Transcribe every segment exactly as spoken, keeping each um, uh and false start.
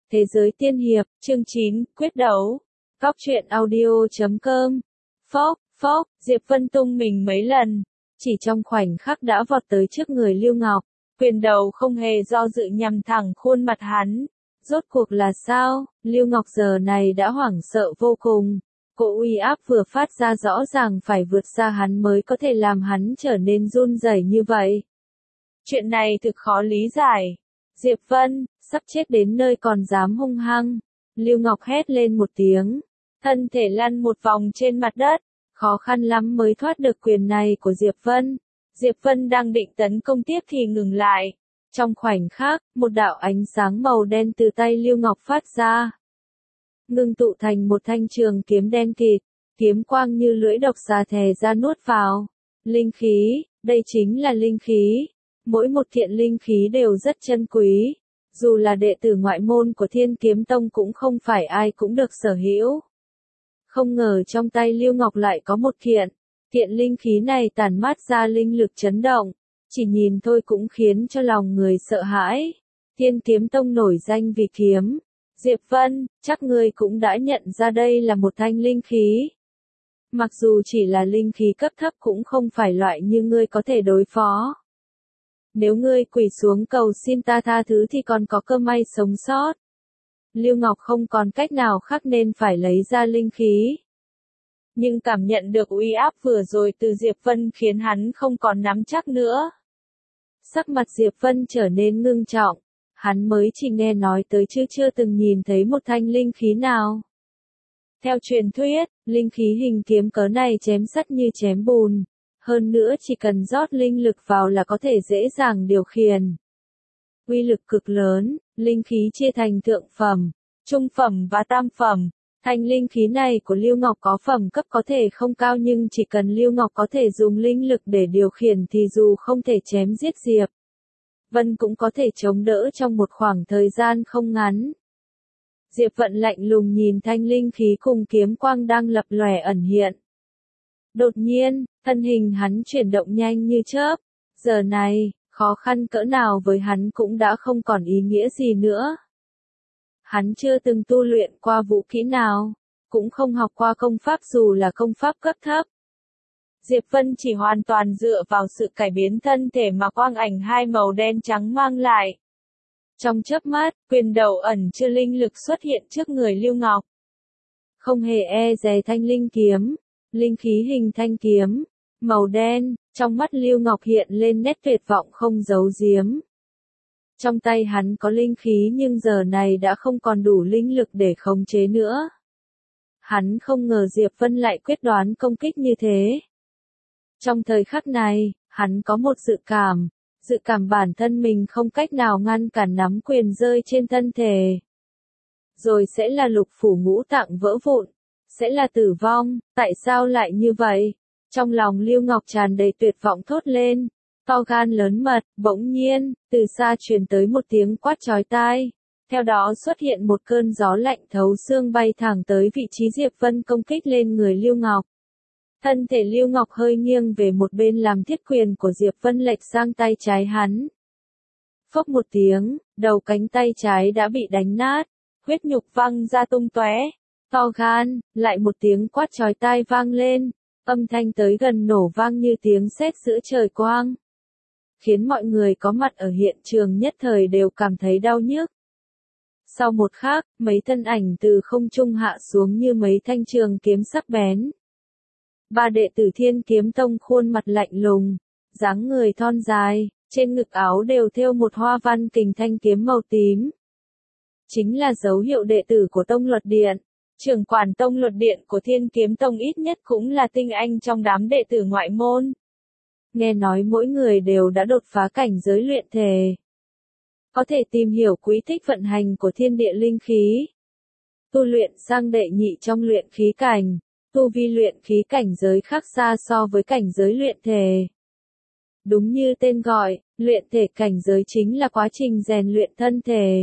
Thế giới tiên hiệp, chương chín, quyết đấu. Góc truyện audio chấm com. Phốc, phốc, Diệp Vân tung mình mấy lần, chỉ trong khoảnh khắc đã vọt tới trước người Lưu Ngọc, quyền đầu không hề do dự nhằm thẳng khuôn mặt hắn. Rốt cuộc là sao? Lưu Ngọc giờ này đã hoảng sợ vô cùng. Cỗ uy áp vừa phát ra rõ ràng phải vượt xa hắn mới có thể làm hắn trở nên run rẩy như vậy. Chuyện này thực khó lý giải. Diệp Vân, sắp chết đến nơi còn dám hung hăng. Lưu Ngọc hét lên một tiếng, thân thể lăn một vòng trên mặt đất, khó khăn lắm mới thoát được quyền này của Diệp Vân. Diệp Vân đang định tấn công tiếp thì ngừng lại. Trong khoảnh khắc, một đạo ánh sáng màu đen từ tay Lưu Ngọc phát ra, ngưng tụ thành một thanh trường kiếm đen kịt, kiếm quang như lưỡi độc xà thè ra nuốt vào. Linh khí, đây chính là linh khí. Mỗi một kiện linh khí đều rất chân quý, dù là đệ tử ngoại môn của Thiên Kiếm Tông cũng không phải ai cũng được sở hữu. Không ngờ trong tay Lưu Ngọc lại có một kiện, kiện linh khí này tản mát ra linh lực chấn động, chỉ nhìn thôi cũng khiến cho lòng người sợ hãi. Thiên Kiếm Tông nổi danh vì kiếm. Diệp Vân, chắc ngươi cũng đã nhận ra đây là một thanh linh khí. Mặc dù chỉ là linh khí cấp thấp cũng không phải loại như ngươi có thể đối phó. Nếu ngươi quỳ xuống cầu xin ta tha thứ thì còn có cơ may sống sót. Lưu Ngọc không còn cách nào khác nên phải lấy ra linh khí. Nhưng cảm nhận được uy áp vừa rồi từ Diệp Vân khiến hắn không còn nắm chắc nữa. Sắc mặt Diệp Vân trở nên ngưng trọng. Hắn mới chỉ nghe nói tới chứ chưa từng nhìn thấy một thanh linh khí nào. Theo truyền thuyết, linh khí hình kiếm cớ này chém sắt như chém bùn. Hơn nữa chỉ cần rót linh lực vào là có thể dễ dàng điều khiển. Uy lực cực lớn, linh khí chia thành thượng phẩm, trung phẩm và tam phẩm. Thanh linh khí này của Lưu Ngọc có phẩm cấp có thể không cao nhưng chỉ cần Lưu Ngọc có thể dùng linh lực để điều khiển thì dù không thể chém giết Diệp Vân cũng có thể chống đỡ trong một khoảng thời gian không ngắn. Diệp Vận lạnh lùng nhìn thanh linh khí cùng kiếm quang đang lập lòe ẩn hiện. Đột nhiên, thân hình hắn chuyển động nhanh như chớp. Giờ này, khó khăn cỡ nào với hắn cũng đã không còn ý nghĩa gì nữa. Hắn chưa từng tu luyện qua vũ kỹ nào, cũng không học qua công pháp dù là công pháp cấp thấp. Diệp Vân chỉ hoàn toàn dựa vào sự cải biến thân thể mà quang ảnh hai màu đen trắng mang lại. Trong chớp mắt, quyền đầu ẩn chứa linh lực xuất hiện trước người Lưu Ngọc. Không hề e dè thanh linh kiếm. Linh khí hình thanh kiếm, màu đen, trong mắt Lưu Ngọc hiện lên nét tuyệt vọng không giấu giếm. Trong tay hắn có linh khí nhưng giờ này đã không còn đủ linh lực để khống chế nữa. Hắn không ngờ Diệp Vân lại quyết đoán công kích như thế. Trong thời khắc này, hắn có một dự cảm, dự cảm bản thân mình không cách nào ngăn cản nắm quyền rơi trên thân thể. Rồi sẽ là lục phủ ngũ tạng vỡ vụn. Sẽ là tử vong, tại sao lại như vậy? Trong lòng Lưu Ngọc tràn đầy tuyệt vọng thốt lên, to gan lớn mật, bỗng nhiên, từ xa truyền tới một tiếng quát chói tai. Theo đó xuất hiện một cơn gió lạnh thấu xương bay thẳng tới vị trí Diệp Vân công kích lên người Lưu Ngọc. Thân thể Lưu Ngọc hơi nghiêng về một bên làm thiết quyền của Diệp Vân lệch sang tay trái hắn. Phốc một tiếng, đầu cánh tay trái đã bị đánh nát, huyết nhục văng ra tung tóe. To gan, lại một tiếng quát chói tai vang lên, âm thanh tới gần nổ vang như tiếng sét giữa trời quang. Khiến mọi người có mặt ở hiện trường nhất thời đều cảm thấy đau nhức. Sau một khắc, mấy thân ảnh từ không trung hạ xuống như mấy thanh trường kiếm sắc bén. Ba đệ tử Thiên Kiếm Tông khuôn mặt lạnh lùng, dáng người thon dài, trên ngực áo đều thêu một hoa văn kình thanh kiếm màu tím. Chính là dấu hiệu đệ tử của Tông Luật Điện. Trưởng quản Tông Luật Điện của Thiên Kiếm Tông ít nhất cũng là tinh anh trong đám đệ tử ngoại môn. Nghe nói mỗi người đều đã đột phá cảnh giới luyện thể. Có thể tìm hiểu quỹ tích vận hành của thiên địa linh khí. Tu luyện sang đệ nhị trong luyện khí cảnh, tu vi luyện khí cảnh giới khác xa so với cảnh giới luyện thể. Đúng như tên gọi, luyện thể cảnh giới chính là quá trình rèn luyện thân thể.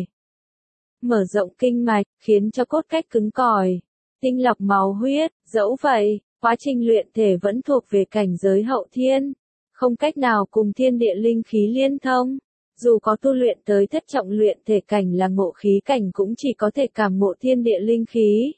Mở rộng kinh mạch, khiến cho cốt cách cứng cỏi, tinh lọc máu huyết, dẫu vậy, quá trình luyện thể vẫn thuộc về cảnh giới hậu thiên, không cách nào cùng thiên địa linh khí liên thông. Dù có tu luyện tới thất trọng luyện thể cảnh là ngộ khí cảnh cũng chỉ có thể cảm ngộ thiên địa linh khí.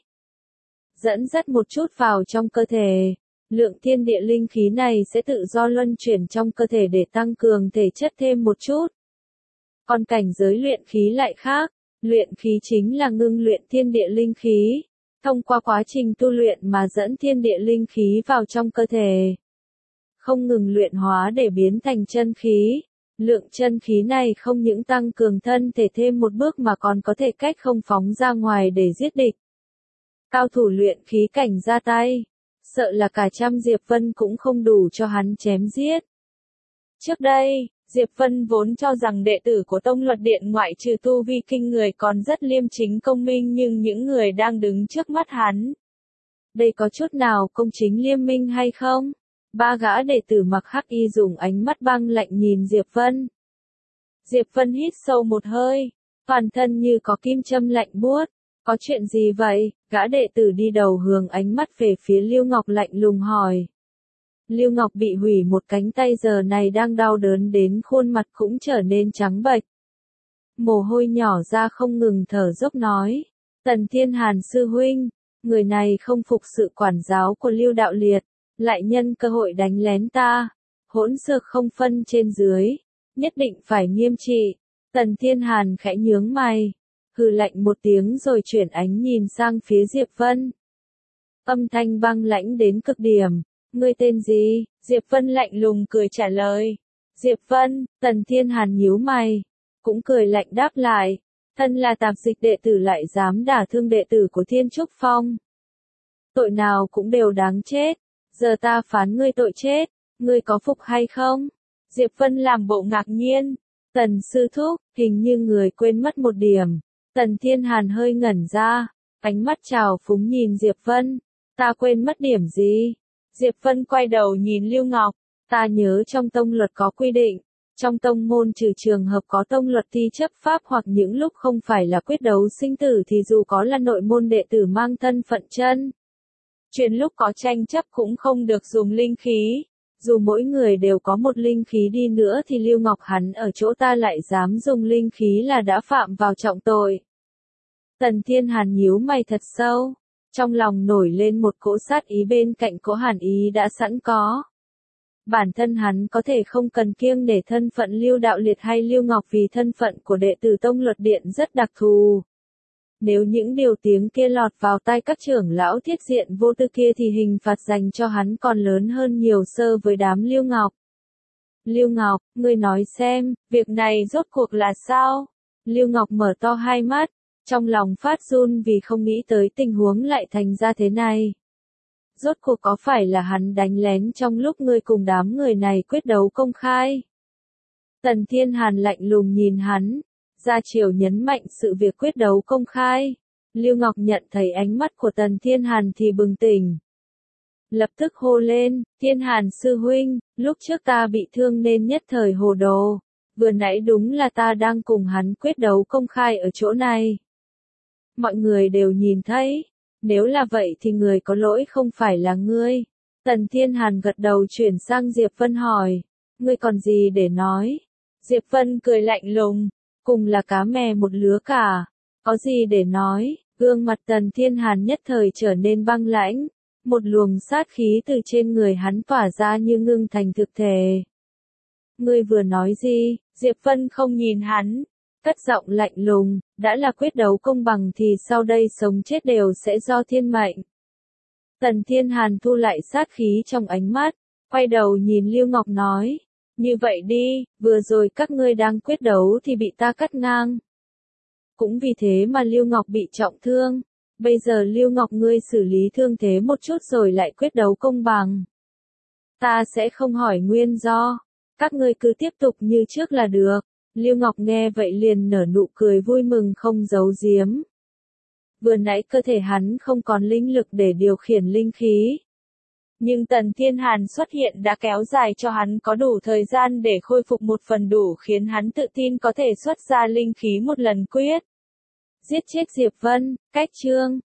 Dẫn dắt một chút vào trong cơ thể. Lượng thiên địa linh khí này sẽ tự do luân chuyển trong cơ thể để tăng cường thể chất thêm một chút. Còn cảnh giới luyện khí lại khác. Luyện khí chính là ngưng luyện thiên địa linh khí. Thông qua quá trình tu luyện mà dẫn thiên địa linh khí vào trong cơ thể. Không ngừng luyện hóa để biến thành chân khí. Lượng chân khí này không những tăng cường thân thể thêm một bước mà còn có thể cách không phóng ra ngoài để giết địch. Cao thủ luyện khí cảnh ra tay. Sợ là cả trăm Diệp Vân cũng không đủ cho hắn chém giết. Trước đây, Diệp Vân vốn cho rằng đệ tử của Tông Luật Điện ngoại trừ tu vi kinh người còn rất liêm chính công minh, nhưng những người đang đứng trước mắt hắn. Đây có chút nào công chính liêm minh hay không? Ba gã đệ tử mặc hắc y dùng ánh mắt băng lạnh nhìn Diệp Vân. Diệp Vân hít sâu một hơi, toàn thân như có kim châm lạnh buốt. Có chuyện gì vậy? Gã đệ tử đi đầu hướng ánh mắt về phía Lưu Ngọc lạnh lùng hỏi. Lưu Ngọc bị hủy một cánh tay giờ này đang đau đớn đến khuôn mặt cũng trở nên trắng bệch. Mồ hôi nhỏ ra không ngừng thở dốc nói. Tần Thiên Hàn sư huynh, người này không phục sự quản giáo của Lưu Đạo Liệt, lại nhân cơ hội đánh lén ta. Hỗn xược không phân trên dưới, nhất định phải nghiêm trị. Tần Thiên Hàn khẽ nhướng mày. Hừ lạnh một tiếng rồi chuyển ánh nhìn sang phía Diệp Vân. Âm thanh băng lãnh đến cực điểm. Ngươi tên gì? Diệp Vân lạnh lùng cười trả lời. Diệp Vân, Tần Thiên Hàn nhíu mày. Cũng cười lạnh đáp lại. Thân là tạp dịch đệ tử lại dám đả thương đệ tử của Thiên Trúc Phong. Tội nào cũng đều đáng chết. Giờ ta phán ngươi tội chết. Ngươi có phục hay không? Diệp Vân làm bộ ngạc nhiên. Tần sư thúc, hình như người quên mất một điểm. Tần Thiên Hàn hơi ngẩn ra, ánh mắt trào phúng nhìn Diệp Vân. Ta quên mất điểm gì? Diệp Vân quay đầu nhìn Lưu Ngọc. Ta nhớ trong tông luật có quy định, trong tông môn trừ trường hợp có tông luật thi chấp pháp hoặc những lúc không phải là quyết đấu sinh tử thì dù có là nội môn đệ tử mang thân phận chân truyền lúc có tranh chấp cũng không được dùng linh khí. Dù mỗi người đều có một linh khí đi nữa thì Lưu Ngọc hắn ở chỗ ta lại dám dùng linh khí là đã phạm vào trọng tội. Tần Thiên Hàn nhíu mày thật sâu, trong lòng nổi lên một cỗ sát ý bên cạnh cỗ hàn ý đã sẵn có. Bản thân hắn có thể không cần kiêng để thân phận Lưu Đạo Liệt hay Lưu Ngọc vì thân phận của đệ tử Tông Luật Điện rất đặc thù. Nếu những điều tiếng kia lọt vào tai các trưởng lão thiết diện vô tư kia thì hình phạt dành cho hắn còn lớn hơn nhiều so với đám Lưu Ngọc. Lưu Ngọc, ngươi nói xem, việc này rốt cuộc là sao? Lưu Ngọc mở to hai mắt, trong lòng phát run vì không nghĩ tới tình huống lại thành ra thế này. Rốt cuộc có phải là hắn đánh lén trong lúc ngươi cùng đám người này quyết đấu công khai? Tần Thiên Hàn lạnh lùng nhìn hắn. Gia Triều nhấn mạnh sự việc quyết đấu công khai. Lưu Ngọc nhận thấy ánh mắt của Tần Thiên Hàn thì bừng tỉnh. Lập tức hô lên, Thiên Hàn sư huynh, lúc trước ta bị thương nên nhất thời hồ đồ. Vừa nãy đúng là ta đang cùng hắn quyết đấu công khai ở chỗ này. Mọi người đều nhìn thấy. Nếu là vậy thì người có lỗi không phải là ngươi. Tần Thiên Hàn gật đầu chuyển sang Diệp Vân hỏi. Ngươi còn gì để nói? Diệp Vân cười lạnh lùng. Cùng là cá mè một lứa cả. Có gì để nói? Gương mặt Tần Thiên Hàn nhất thời trở nên băng lãnh. Một luồng sát khí từ trên người hắn tỏa ra như ngưng thành thực thể. Ngươi vừa nói gì? Diệp Vân không nhìn hắn. Cất giọng lạnh lùng, đã là quyết đấu công bằng thì sau đây sống chết đều sẽ do thiên mệnh. Tần Thiên Hàn thu lại sát khí trong ánh mắt, quay đầu nhìn Lưu Ngọc nói. Như vậy đi, vừa rồi các ngươi đang quyết đấu thì bị ta cắt ngang. Cũng vì thế mà Lưu Ngọc bị trọng thương. Bây giờ Lưu Ngọc ngươi xử lý thương thế một chút rồi lại quyết đấu công bằng. Ta sẽ không hỏi nguyên do. Các ngươi cứ tiếp tục như trước là được. Lưu Ngọc nghe vậy liền nở nụ cười vui mừng không giấu giếm. Vừa nãy cơ thể hắn không còn linh lực để điều khiển linh khí. Nhưng Tần Thiên Hàn xuất hiện đã kéo dài cho hắn có đủ thời gian để khôi phục một phần đủ khiến hắn tự tin có thể xuất ra linh khí một lần quyết. Giết chết Diệp Vân, cách chương.